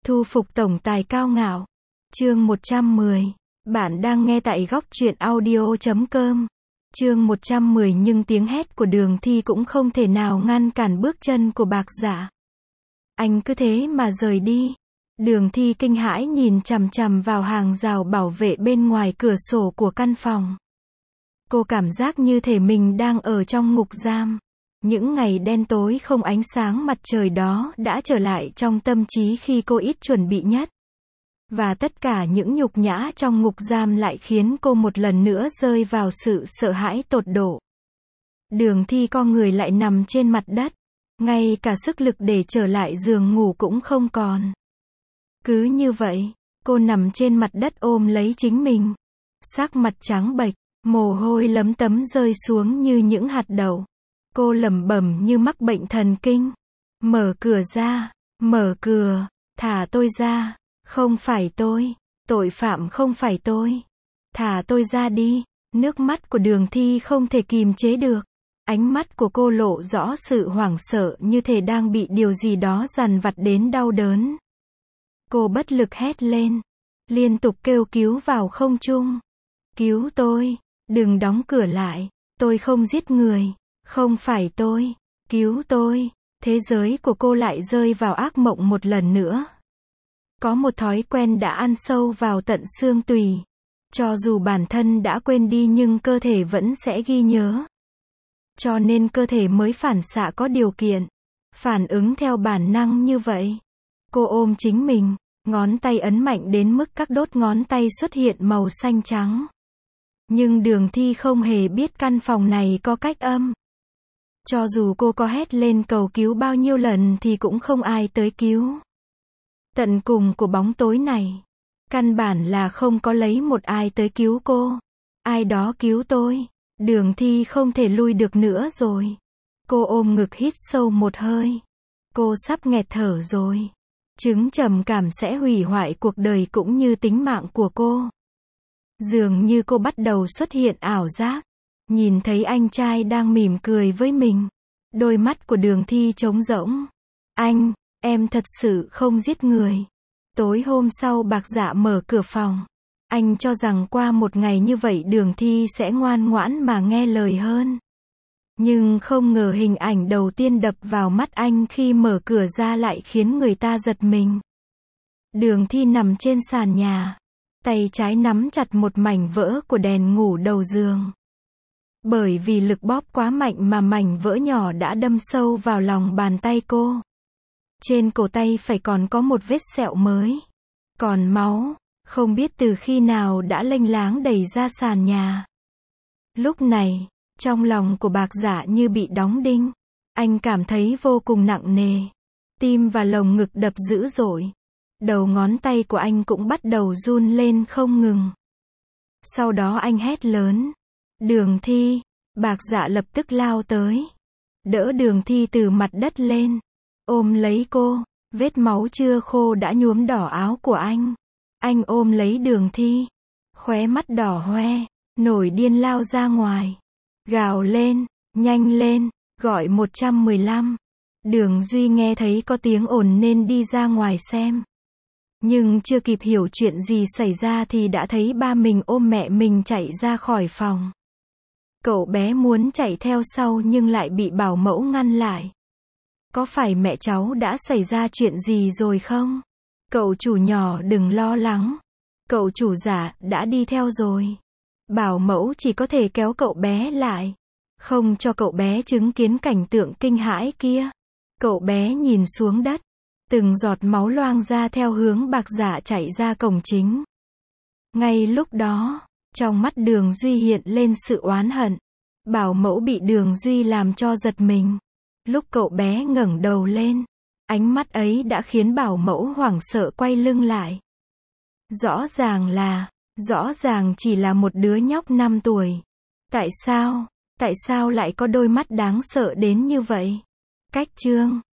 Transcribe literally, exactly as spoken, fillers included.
Thu phục tổng tài cao ngạo. Chương một trăm mười. Bạn đang nghe tại góc truyện audio chấm com. Chương một trăm mười. Nhưng tiếng hét của Đường Thi cũng không thể nào ngăn cản bước chân của Bạc Dạ. Anh cứ thế mà rời đi. Đường Thi kinh hãi nhìn chằm chằm vào hàng rào bảo vệ bên ngoài cửa sổ của căn phòng. Cô cảm giác như thể mình đang ở trong ngục giam. Những ngày đen tối không ánh sáng mặt trời đó đã trở lại trong tâm trí khi cô ít chuẩn bị nhất. Và tất cả những nhục nhã trong ngục giam lại khiến cô một lần nữa rơi vào sự sợ hãi tột độ. Đường Thi co người lại nằm trên mặt đất. Ngay cả sức lực để trở lại giường ngủ cũng không còn. Cứ như vậy, cô nằm trên mặt đất ôm lấy chính mình. Sắc mặt trắng bệch, mồ hôi lấm tấm rơi xuống như những hạt đậu. Cô lẩm bẩm như mắc bệnh thần kinh. Mở cửa ra, mở cửa, thả tôi ra, không phải tôi, tội phạm không phải tôi. Thả tôi ra đi. Nước mắt của Đường Thi không thể kìm chế được. Ánh mắt của cô lộ rõ sự hoảng sợ như thể đang bị điều gì đó dằn vặt đến đau đớn. Cô bất lực hét lên, liên tục kêu cứu vào không trung. Cứu tôi, đừng đóng cửa lại, tôi không giết người, không phải tôi, cứu tôi. Thế giới của cô lại rơi vào ác mộng một lần nữa. Có một thói quen đã ăn sâu vào tận xương tủy. Cho dù bản thân đã quên đi nhưng cơ thể vẫn sẽ ghi nhớ. Cho nên cơ thể mới phản xạ có điều kiện, phản ứng theo bản năng như vậy. Cô ôm chính mình, ngón tay ấn mạnh đến mức các đốt ngón tay xuất hiện màu xanh trắng. Nhưng Đường Thi không hề biết căn phòng này có cách âm. Cho dù cô có hét lên cầu cứu bao nhiêu lần thì cũng không ai tới cứu. Tận cùng của bóng tối này, căn bản là không có lấy một ai tới cứu cô. Ai đó cứu tôi. Đường Thi không thể lui được nữa rồi. Cô ôm ngực hít sâu một hơi. Cô sắp nghẹt thở rồi. Chứng trầm cảm sẽ hủy hoại cuộc đời cũng như tính mạng của cô. Dường như cô bắt đầu xuất hiện ảo giác. Nhìn thấy anh trai đang mỉm cười với mình. Đôi mắt của Đường Thi trống rỗng. Anh, em thật sự không giết người. Tối hôm sau Bạc Dạ mở cửa phòng. Anh cho rằng qua một ngày như vậy Đường Thi sẽ ngoan ngoãn mà nghe lời hơn. Nhưng không ngờ hình ảnh đầu tiên đập vào mắt anh khi mở cửa ra lại khiến người ta giật mình. Đường Thi nằm trên sàn nhà. Tay trái nắm chặt một mảnh vỡ của đèn ngủ đầu giường. Bởi vì lực bóp quá mạnh mà mảnh vỡ nhỏ đã đâm sâu vào lòng bàn tay cô. Trên cổ tay phải còn có một vết sẹo mới. Còn máu, không biết từ khi nào đã lênh láng đầy ra sàn nhà. Lúc này, trong lòng của Bạc Dạ như bị đóng đinh. Anh cảm thấy vô cùng nặng nề. Tim và lồng ngực đập dữ dội. Đầu ngón tay của anh cũng bắt đầu run lên không ngừng. Sau đó anh hét lớn. Đường Thi. Bạc Dạ lập tức lao tới. Đỡ Đường Thi từ mặt đất lên. Ôm lấy cô. Vết máu chưa khô đã nhuốm đỏ áo của anh. Anh ôm lấy Đường Thi. Khóe mắt đỏ hoe. Nổi điên lao ra ngoài. Gào lên. Nhanh lên. Gọi một trăm mười lăm. Đường Duy nghe thấy có tiếng ồn nên đi ra ngoài xem. Nhưng chưa kịp hiểu chuyện gì xảy ra thì đã thấy ba mình ôm mẹ mình chạy ra khỏi phòng. Cậu bé muốn chạy theo sau nhưng lại bị bảo mẫu ngăn lại. Có phải mẹ cháu đã xảy ra chuyện gì rồi không? Cậu chủ nhỏ đừng lo lắng. Cậu chủ giả đã đi theo rồi. Bảo mẫu chỉ có thể kéo cậu bé lại. Không cho cậu bé chứng kiến cảnh tượng kinh hãi kia. Cậu bé nhìn xuống đất. Từng giọt máu loang ra theo hướng Bạc Dạ chạy ra cổng chính. Ngay lúc đó, trong mắt Đường Duy hiện lên sự oán hận. Bảo mẫu bị Đường Duy làm cho giật mình. Lúc cậu bé ngẩng đầu lên, ánh mắt ấy đã khiến bảo mẫu hoảng sợ quay lưng lại. Rõ ràng là, rõ ràng chỉ là một đứa nhóc năm tuổi. Tại sao, tại sao lại có đôi mắt đáng sợ đến như vậy? Cách chương